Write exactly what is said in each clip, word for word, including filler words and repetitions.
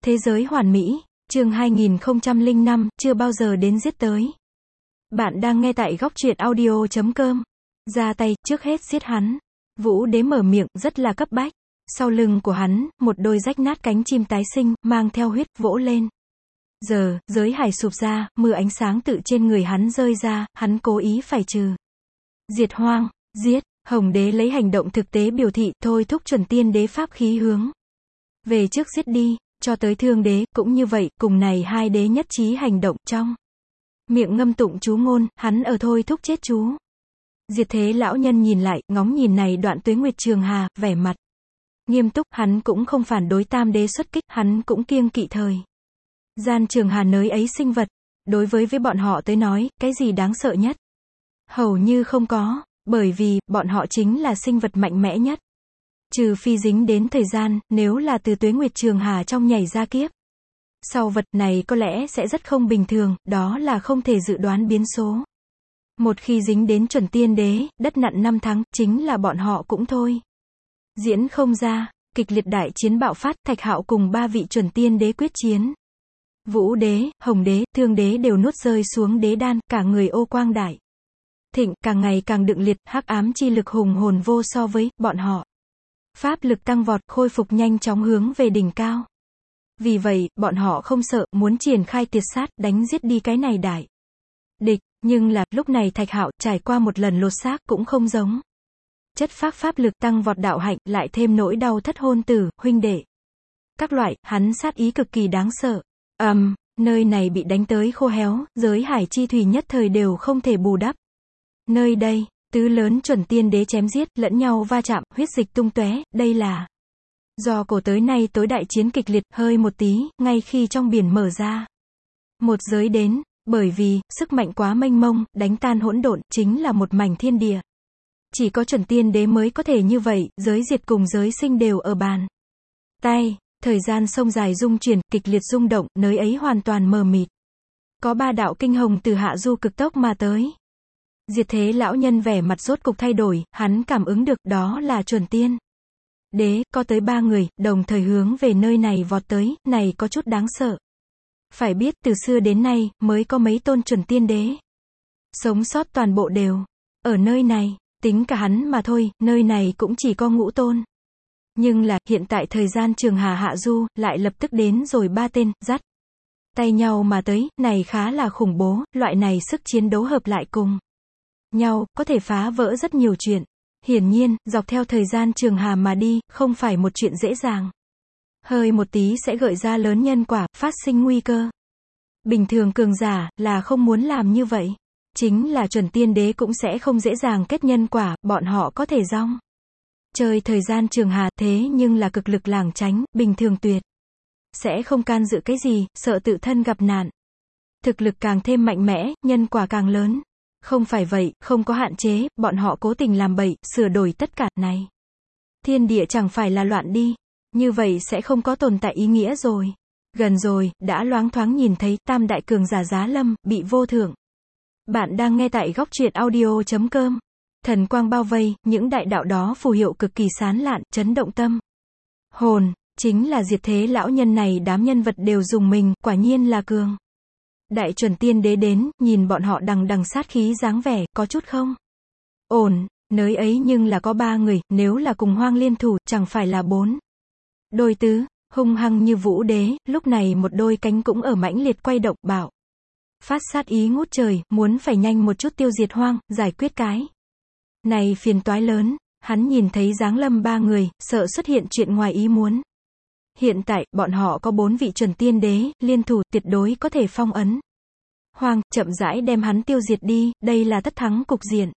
Thế giới hoàn mỹ, chương hai nghìn không trăm lẻ năm, chưa bao giờ đến giết tới. Bạn đang nghe tại góc truyện audio chấm com. Ra tay, trước hết giết hắn. Vũ Đế mở miệng, rất là cấp bách. Sau lưng của hắn, một đôi rách nát cánh chim tái sinh, mang theo huyết, vỗ lên. Giờ, giới hải sụp ra, mưa ánh sáng tự trên người hắn rơi ra, hắn cố ý phải trừ. Diệt hoang, giết, Hồng Đế lấy hành động thực tế biểu thị, thôi thúc chuẩn tiên đế pháp khí hướng về trước giết đi, cho tới Thương Đế, cũng như vậy, cùng này hai đế nhất trí hành động, trong miệng ngâm tụng chú ngôn, hắn ở thôi thúc chết chú. Diệt Thế lão nhân nhìn lại, ngóng nhìn này đoạn Tuế Nguyệt Trường Hà, vẻ mặt nghiêm túc, hắn cũng không phản đối Tam Đế xuất kích, hắn cũng kiêng kỵ thời gian Trường Hà nới ấy sinh vật. Đối với với bọn họ tới nói, cái gì đáng sợ nhất? Hầu như không có, bởi vì, bọn họ chính là sinh vật mạnh mẽ nhất. Trừ phi dính đến thời gian, nếu là từ Tuế Nguyệt Trường Hà trong nhảy ra kiếp sau, vật này có lẽ sẽ rất không bình thường, đó là không thể dự đoán biến số. Một khi dính đến chuẩn tiên đế, đất nặn năm tháng, chính là bọn họ cũng thôi. Diễn không ra, kịch liệt đại chiến bạo phát, Thạch Hạo cùng ba vị chuẩn tiên đế quyết chiến. Vũ Đế, Hồng Đế, Thương Đế đều nuốt rơi xuống đế đan, cả người ô quang đại thịnh, càng ngày càng đựng liệt, hắc ám chi lực hùng hồn vô so với bọn họ. Pháp lực tăng vọt, khôi phục nhanh chóng hướng về đỉnh cao. Vì vậy, bọn họ không sợ, muốn triển khai tiệt sát, đánh giết đi cái này đại địch, nhưng là, lúc này Thạch Hạo, trải qua một lần lột xác, cũng không giống. Chất phác pháp lực tăng vọt đạo hạnh, lại thêm nỗi đau thất hôn tử, huynh đệ. Các loại, hắn sát ý cực kỳ đáng sợ. Ầm, um, nơi này bị đánh tới khô héo, giới hải chi thủy nhất thời đều không thể bù đắp. Nơi đây, tứ lớn chuẩn tiên đế chém giết, lẫn nhau va chạm, huyết dịch tung tóe, đây là do cổ tới nay tối đại chiến kịch liệt, hơi một tí, ngay khi trong biển mở ra một giới đến, bởi vì, sức mạnh quá mênh mông, đánh tan hỗn độn, chính là một mảnh thiên địa. Chỉ có chuẩn tiên đế mới có thể như vậy, giới diệt cùng giới sinh đều ở bàn tay, thời gian sông dài rung chuyển, kịch liệt rung động, nơi ấy hoàn toàn mờ mịt. Có ba đạo kinh hồng từ hạ du cực tốc mà tới. Diệt Thế lão nhân vẻ mặt rốt cục thay đổi, hắn cảm ứng được, đó là chuẩn tiên đế, có tới ba người, đồng thời hướng về nơi này vọt tới, này có chút đáng sợ. Phải biết, từ xưa đến nay, mới có mấy tôn chuẩn tiên đế sống sót toàn bộ đều ở nơi này, tính cả hắn mà thôi, nơi này cũng chỉ có ngũ tôn. Nhưng là, hiện tại thời gian Trường Hà hạ du, lại lập tức đến rồi ba tên, dắt tay nhau mà tới, này khá là khủng bố, loại này sức chiến đấu hợp lại cùng nhau, có thể phá vỡ rất nhiều chuyện. Hiển nhiên, dọc theo thời gian Trường Hà mà đi, không phải một chuyện dễ dàng. Hơi một tí sẽ gợi ra lớn nhân quả, phát sinh nguy cơ. Bình thường cường giả, là không muốn làm như vậy. Chính là chuẩn tiên đế cũng sẽ không dễ dàng kết nhân quả, bọn họ có thể rong chơi thời gian Trường Hà, thế nhưng là cực lực lảng tránh, bình thường tuyệt sẽ không can dự cái gì, sợ tự thân gặp nạn. Thực lực càng thêm mạnh mẽ, nhân quả càng lớn. Không phải vậy, không có hạn chế, bọn họ cố tình làm bậy, sửa đổi tất cả, này. Thiên địa chẳng phải là loạn đi. Như vậy sẽ không có tồn tại ý nghĩa rồi. Gần rồi, đã loáng thoáng nhìn thấy, tam đại cường giả Giá Lâm, bị vô thượng. Bạn đang nghe tại góc truyện audio chấm com. Thần quang bao vây, những đại đạo đó phù hiệu cực kỳ sán lạn, chấn động tâm hồn, chính là Diệt Thế lão nhân này, đám nhân vật đều dùng mình, quả nhiên là cường. Đại chuẩn tiên đế đến, nhìn bọn họ đằng đằng sát khí dáng vẻ, có chút không ổn, nơi ấy nhưng là có ba người, nếu là cùng Hoang liên thủ, chẳng phải là bốn đôi tứ, hung hăng như Vũ Đế, lúc này một đôi cánh cũng ở mãnh liệt quay động, bảo phát sát ý ngút trời, muốn phải nhanh một chút tiêu diệt Hoang, giải quyết cái này phiền toái lớn. Hắn nhìn thấy giáng lâm ba người, sợ xuất hiện chuyện ngoài ý muốn. Hiện tại, bọn họ có bốn vị chuẩn tiên đế, liên thủ, tuyệt đối có thể phong ấn Hoang, chậm rãi đem hắn tiêu diệt đi, đây là tất thắng cục diện.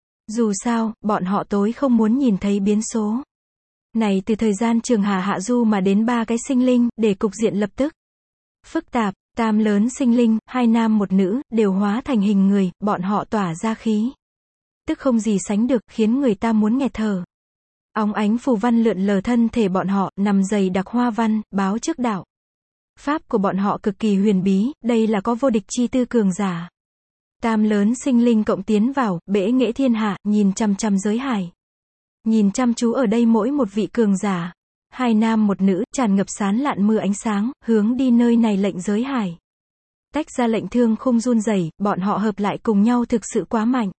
Dù sao, bọn họ tối không muốn nhìn thấy biến số này từ thời gian Trường Hà hạ du mà đến ba cái sinh linh, để cục diện lập tức phức tạp. Tam lớn sinh linh, hai nam một nữ, đều hóa thành hình người, bọn họ tỏa ra khí tức không gì sánh được, khiến người ta muốn nghẹt thở. Óng ánh phù văn lượn lờ thân thể bọn họ, nằm dày đặc hoa văn, báo trước đạo pháp của bọn họ cực kỳ huyền bí, đây là có vô địch chi tư cường giả. Tam lớn sinh linh cộng tiến vào, bể nghệ thiên hạ, nhìn chăm chăm giới hải. Nhìn chăm chú ở đây mỗi một vị cường giả. hai nam một nữ, tràn ngập sán lạn mưa ánh sáng, hướng đi nơi này lệnh giới hải. Tách ra lệnh thương khung run rẩy, bọn họ hợp lại cùng nhau thực sự quá mạnh.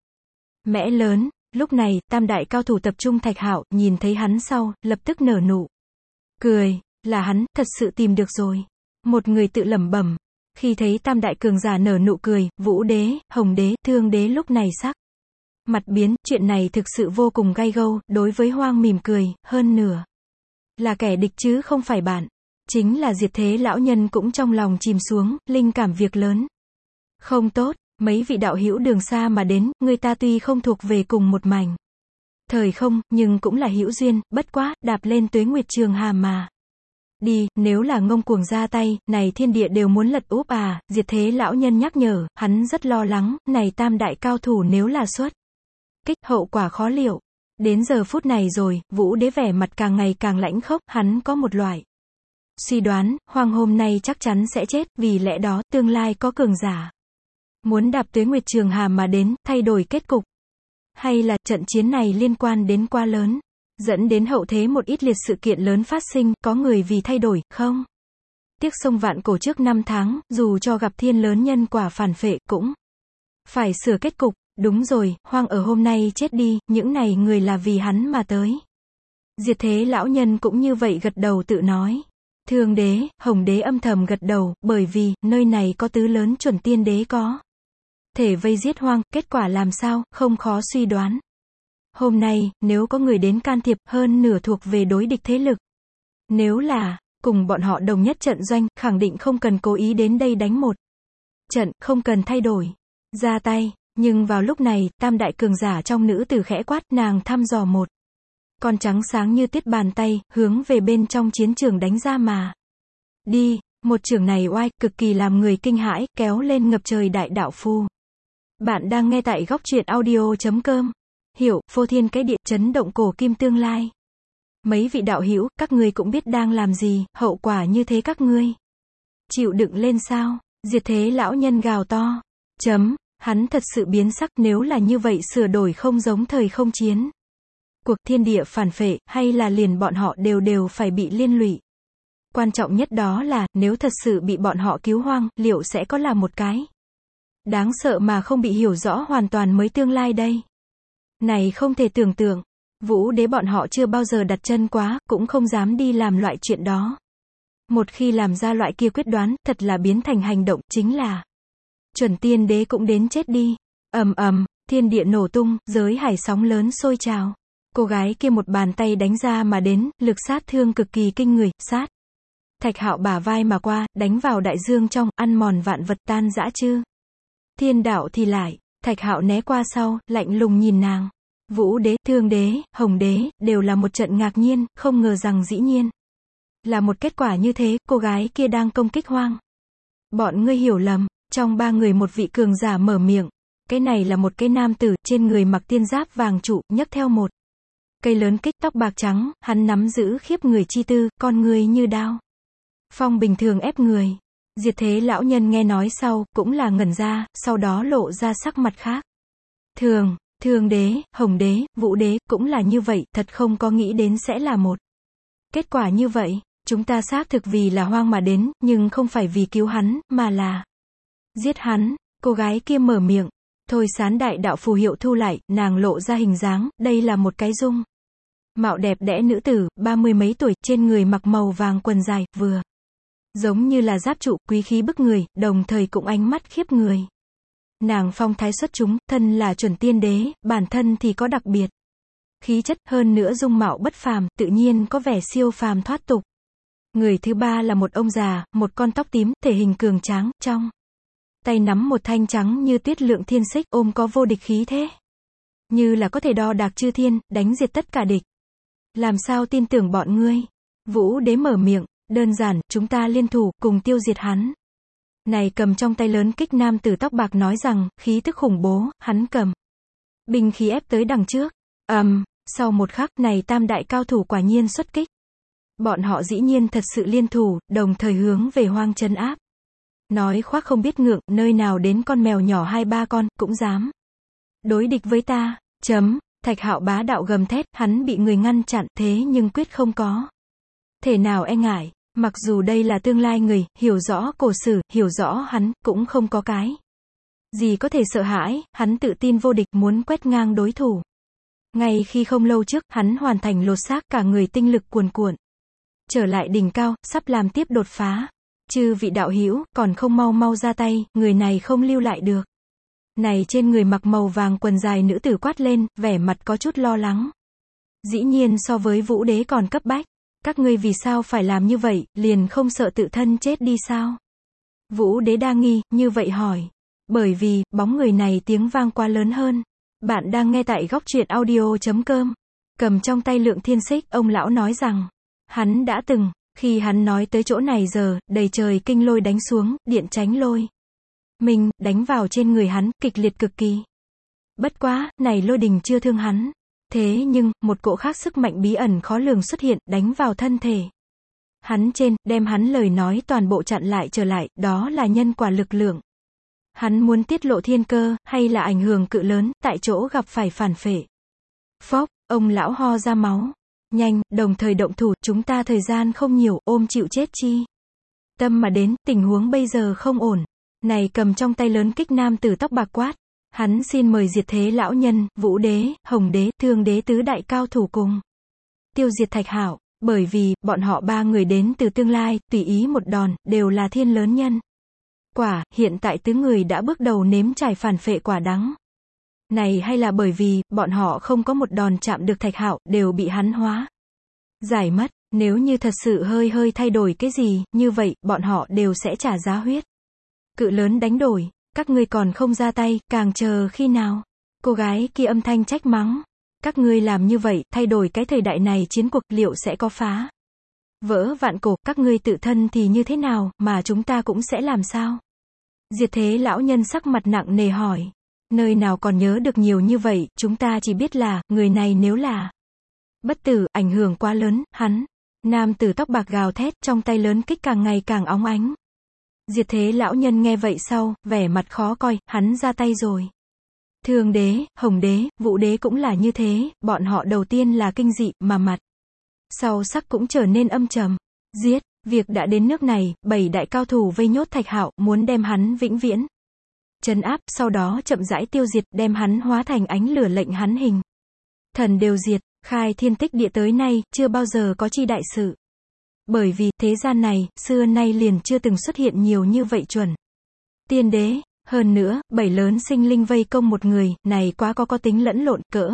Mẽ lớn, lúc này, tam đại cao thủ tập trung Thạch Hạo, nhìn thấy hắn sau, lập tức nở nụ cười, là hắn, thật sự tìm được rồi. Một người tự lẩm bẩm, khi thấy tam đại cường giả nở nụ cười, Vũ đế, Hồng đế, Thương đế lúc này sắc mặt biến, chuyện này thực sự vô cùng gay gâu, đối với Hoang mỉm cười, hơn nửa là kẻ địch chứ không phải bạn. Chính là Diệt Thế lão nhân cũng trong lòng chìm xuống, linh cảm việc lớn không tốt, mấy vị đạo hữu đường xa mà đến, người ta tuy không thuộc về cùng một mảnh thời không, nhưng cũng là hữu duyên, bất quá, đạp lên tuế nguyệt trường hà mà đi, nếu là ngông cuồng ra tay, này thiên địa đều muốn lật úp à. Diệt Thế lão nhân nhắc nhở, hắn rất lo lắng, này tam đại cao thủ nếu là xuất kích, hậu quả khó liệu. Đến giờ phút này rồi, Vũ đế vẻ mặt càng ngày càng lãnh khốc, hắn có một loại suy đoán, Hoang hôm nay chắc chắn sẽ chết, vì lẽ đó, tương lai có cường giả muốn đạp tuế nguyệt trường hà mà đến, thay đổi kết cục. Hay là, trận chiến này liên quan đến quá lớn, dẫn đến hậu thế một ít liệt sự kiện lớn phát sinh, có người vì thay đổi, không tiếc sông vạn cổ trước năm tháng, dù cho gặp thiên lớn nhân quả phản phệ, cũng phải sửa kết cục. Đúng rồi, Hoang ở hôm nay chết đi, những này người là vì hắn mà tới. Diệt Thế lão nhân cũng như vậy gật đầu tự nói. Thương đế, Hồng đế âm thầm gật đầu, bởi vì, nơi này có tứ lớn chuẩn tiên đế có thể vây giết Hoang, kết quả làm sao, không khó suy đoán. Hôm nay, nếu có người đến can thiệp, hơn nửa thuộc về đối địch thế lực. Nếu là, cùng bọn họ đồng nhất trận doanh, khẳng định không cần cố ý đến đây đánh một trận, không cần thay đổi, ra tay. Nhưng vào lúc này, tam đại cường giả trong nữ tử khẽ quát, nàng thăm dò một con trắng sáng như tuyết bàn tay, hướng về bên trong chiến trường đánh ra mà đi, một trường này oai, cực kỳ làm người kinh hãi, kéo lên ngập trời đại đạo phu. Bạn đang nghe tại góc truyện audio chấm com. Hiểu, phô thiên cái địa, chấn động cổ kim tương lai. Mấy vị đạo hữu, các ngươi cũng biết đang làm gì, hậu quả như thế các ngươi chịu đựng lên sao? Diệt Thế lão nhân gào to. Chấm. Hắn thật sự biến sắc, nếu là như vậy sửa đổi không giống thời không chiến cuộc, thiên địa phản phệ, hay là liền bọn họ đều đều phải bị liên lụy. Quan trọng nhất đó là, nếu thật sự bị bọn họ cứu Hoang, liệu sẽ có là một cái đáng sợ mà không bị hiểu rõ hoàn toàn mới tương lai đây. Này không thể tưởng tượng, Vũ đế bọn họ chưa bao giờ đặt chân quá, cũng không dám đi làm loại chuyện đó. Một khi làm ra loại kia quyết đoán, thật là biến thành hành động, chính là chuẩn tiên đế cũng đến chết đi. Ầm ầm, thiên địa nổ tung, giới hải sóng lớn sôi trào. Cô gái kia một bàn tay đánh ra mà đến, lực sát thương cực kỳ kinh người, sát Thạch Hạo bả vai mà qua, đánh vào đại dương trong, ăn mòn vạn vật tan dã chư thiên đạo thì lại. Thạch Hạo né qua sau, lạnh lùng nhìn nàng. Vũ đế, Thương đế, Hồng đế, đều là một trận ngạc nhiên, không ngờ rằng dĩ nhiên là một kết quả như thế, cô gái kia đang công kích Hoang. Bọn ngươi hiểu lầm. Trong ba người một vị cường giả mở miệng. Cái này là một cái nam tử, trên người mặc tiên giáp vàng trụ, nhấc theo một cây lớn kích, tóc bạc trắng, hắn nắm giữ khiếp người chi tư, con người như đao phong bình thường ép người. Diệt Thế lão nhân nghe nói sau, cũng là ngẩn ra, sau đó lộ ra sắc mặt khác thường. Thương đế, Hồng đế, Vũ đế, cũng là như vậy, thật không có nghĩ đến sẽ là một kết quả như vậy. Chúng ta xác thực vì là Hoang mà đến, nhưng không phải vì cứu hắn, mà là giết hắn. Cô gái kia mở miệng. Thôi sán đại đạo phù hiệu thu lại, nàng lộ ra hình dáng, đây là một cái dung mạo đẹp đẽ nữ tử, ba mươi mấy tuổi, trên người mặc màu vàng quần dài, vừa giống như là giáp trụ, quý khí bức người, đồng thời cũng ánh mắt khiếp người. Nàng phong thái xuất chúng, thân là chuẩn tiên đế, bản thân thì có đặc biệt khí chất, hơn nữa dung mạo bất phàm, tự nhiên có vẻ siêu phàm thoát tục. Người thứ ba là một ông già, một con tóc tím, thể hình cường tráng, trong tay nắm một thanh trắng như tuyết lượng thiên xích, ôm có vô địch khí thế, như là có thể đo đạc chư thiên, đánh diệt tất cả địch. Làm sao tin tưởng bọn ngươi? Vũ đế mở miệng. Đơn giản, chúng ta liên thủ, cùng tiêu diệt hắn. Này cầm trong tay lớn kích nam tử tóc bạc nói rằng, khí tức khủng bố, hắn cầm binh khí ép tới đằng trước. Ầm, um, sau một khắc này tam đại cao thủ quả nhiên xuất kích. Bọn họ dĩ nhiên thật sự liên thủ, đồng thời hướng về Hoang trấn áp. Nói khoác không biết ngượng, nơi nào đến con mèo nhỏ hai ba con, cũng dám đối địch với ta. Chấm. Thạch Hạo bá đạo gầm thét, hắn bị người ngăn chặn, thế nhưng quyết không có Thể nào e ngại, mặc dù đây là tương lai người, hiểu rõ cổ sử, hiểu rõ hắn, cũng không có cái gì có thể sợ hãi, hắn tự tin vô địch, muốn quét ngang đối thủ. Ngay khi không lâu trước, hắn hoàn thành lột xác, cả người tinh lực cuồn cuộn. Trở lại đỉnh cao, sắp làm tiếp đột phá. Chư vị đạo hữu, còn không mau mau ra tay, người này không lưu lại được. Này trên người mặc màu vàng quần dài nữ tử quát lên, vẻ mặt có chút lo lắng. Dĩ nhiên so với Vũ Đế còn cấp bách. Các ngươi vì sao phải làm như vậy, liền không sợ tự thân chết đi sao? Vũ Đế đa nghi, như vậy hỏi. Bởi vì, bóng người này tiếng vang quá lớn hơn. Bạn đang nghe tại góc truyện audio chấm com. Cầm trong tay Lượng Thiên Xích, ông lão nói rằng, hắn đã từng, khi hắn nói tới chỗ này giờ, đầy trời kinh lôi đánh xuống, điện tránh lôi. Mình, đánh vào trên người hắn, kịch liệt cực kỳ. Bất quá, này lôi đình chưa thương hắn. Thế nhưng, một cỗ khác sức mạnh bí ẩn khó lường xuất hiện, đánh vào thân thể. Hắn trên, đem hắn lời nói toàn bộ chặn lại trở lại, đó là nhân quả lực lượng. Hắn muốn tiết lộ thiên cơ, hay là ảnh hưởng cự lớn, tại chỗ gặp phải phản phệ. Phốc, ông lão ho ra máu. Nhanh, đồng thời động thủ, chúng ta thời gian không nhiều, ôm chịu chết chi. Tâm mà đến, tình huống bây giờ không ổn. Này cầm trong tay lớn kích nam tử tóc bạc quát. Hắn xin mời Diệt Thế lão nhân, Vũ Đế, Hồng Đế, Thương Đế tứ đại cao thủ cùng tiêu diệt Thạch Hạo, bởi vì, bọn họ ba người đến từ tương lai, tùy ý một đòn, đều là thiên lớn nhân. Quả, hiện tại tứ người đã bước đầu nếm trải phản phệ quả đắng. Này hay là bởi vì, bọn họ không có một đòn chạm được Thạch Hạo, đều bị hắn hóa giải mất, nếu như thật sự hơi hơi thay đổi cái gì, như vậy, bọn họ đều sẽ trả giá huyết. Cự lớn đánh đổi. Các ngươi còn không ra tay, càng chờ khi nào? Cô gái kia âm thanh trách mắng. Các ngươi làm như vậy, thay đổi cái thời đại này chiến cuộc liệu sẽ có phá vỡ vạn cổ, các ngươi tự thân thì như thế nào, mà chúng ta cũng sẽ làm sao? Diệt Thế lão nhân sắc mặt nặng nề hỏi. Nơi nào còn nhớ được nhiều như vậy, chúng ta chỉ biết là, người này nếu là bất tử, ảnh hưởng quá lớn, hắn. Nam tử tóc bạc gào thét, trong tay lớn kích càng ngày càng óng ánh. Diệt Thế lão nhân nghe vậy sau, vẻ mặt khó coi, hắn ra tay rồi. Thương Đế, Hồng Đế, Vũ Đế cũng là như thế, bọn họ đầu tiên là kinh dị, mà mặt sau sắc cũng trở nên âm trầm. Giết, việc đã đến nước này, bảy đại cao thủ vây nhốt Thạch Hạo, muốn đem hắn vĩnh viễn trấn áp, sau đó chậm rãi tiêu diệt, đem hắn hóa thành ánh lửa, lệnh hắn hình thần đều diệt, khai thiên tích địa tới nay, chưa bao giờ có chi đại sự. Bởi vì, thế gian này, xưa nay liền chưa từng xuất hiện nhiều như vậy chuẩn tiên đế, hơn nữa, bảy lớn sinh linh vây công một người, này quá có có tính lẫn lộn, cỡ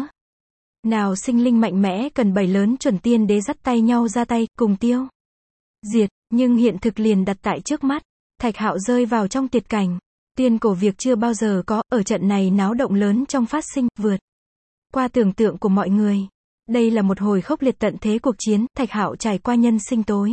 nào sinh linh mạnh mẽ cần bảy lớn chuẩn tiên đế dắt tay nhau ra tay, cùng tiêu diệt, nhưng hiện thực liền đặt tại trước mắt. Thạch Hạo rơi vào trong tuyệt cảnh, tiên cổ việc chưa bao giờ có, ở trận này náo động lớn trong phát sinh, vượt qua tưởng tượng của mọi người. Đây là một hồi khốc liệt tận thế cuộc chiến, Thạch Hạo trải qua nhân sinh tối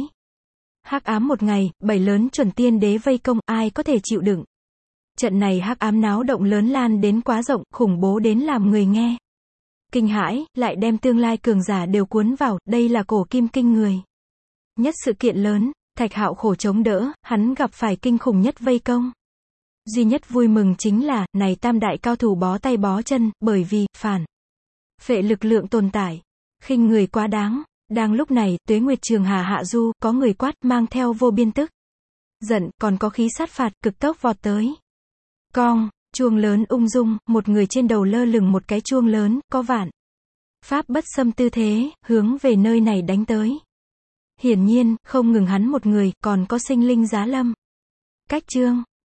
hắc ám một ngày, bảy lớn chuẩn tiên đế vây công, ai có thể chịu đựng? Trận này hắc ám náo động lớn lan đến quá rộng, khủng bố đến làm người nghe kinh hãi, lại đem tương lai cường giả đều cuốn vào, đây là cổ kim kinh người nhất sự kiện lớn. Thạch Hạo khổ chống đỡ, hắn gặp phải kinh khủng nhất vây công. Duy nhất vui mừng chính là, này tam đại cao thủ bó tay bó chân, bởi vì, phản phệ lực lượng tồn tại, khinh người quá đáng. Đang lúc này, Tuế Nguyệt Trường Hà hạ du, có người quát, mang theo vô biên tức giận, còn có khí sát phạt, cực tốc vọt tới. Cong, chuông lớn ung dung, một người trên đầu lơ lửng một cái chuông lớn, có vạn pháp bất xâm tư thế, hướng về nơi này đánh tới. Hiển nhiên, không ngừng hắn một người, còn có sinh linh giá lâm. Cách chương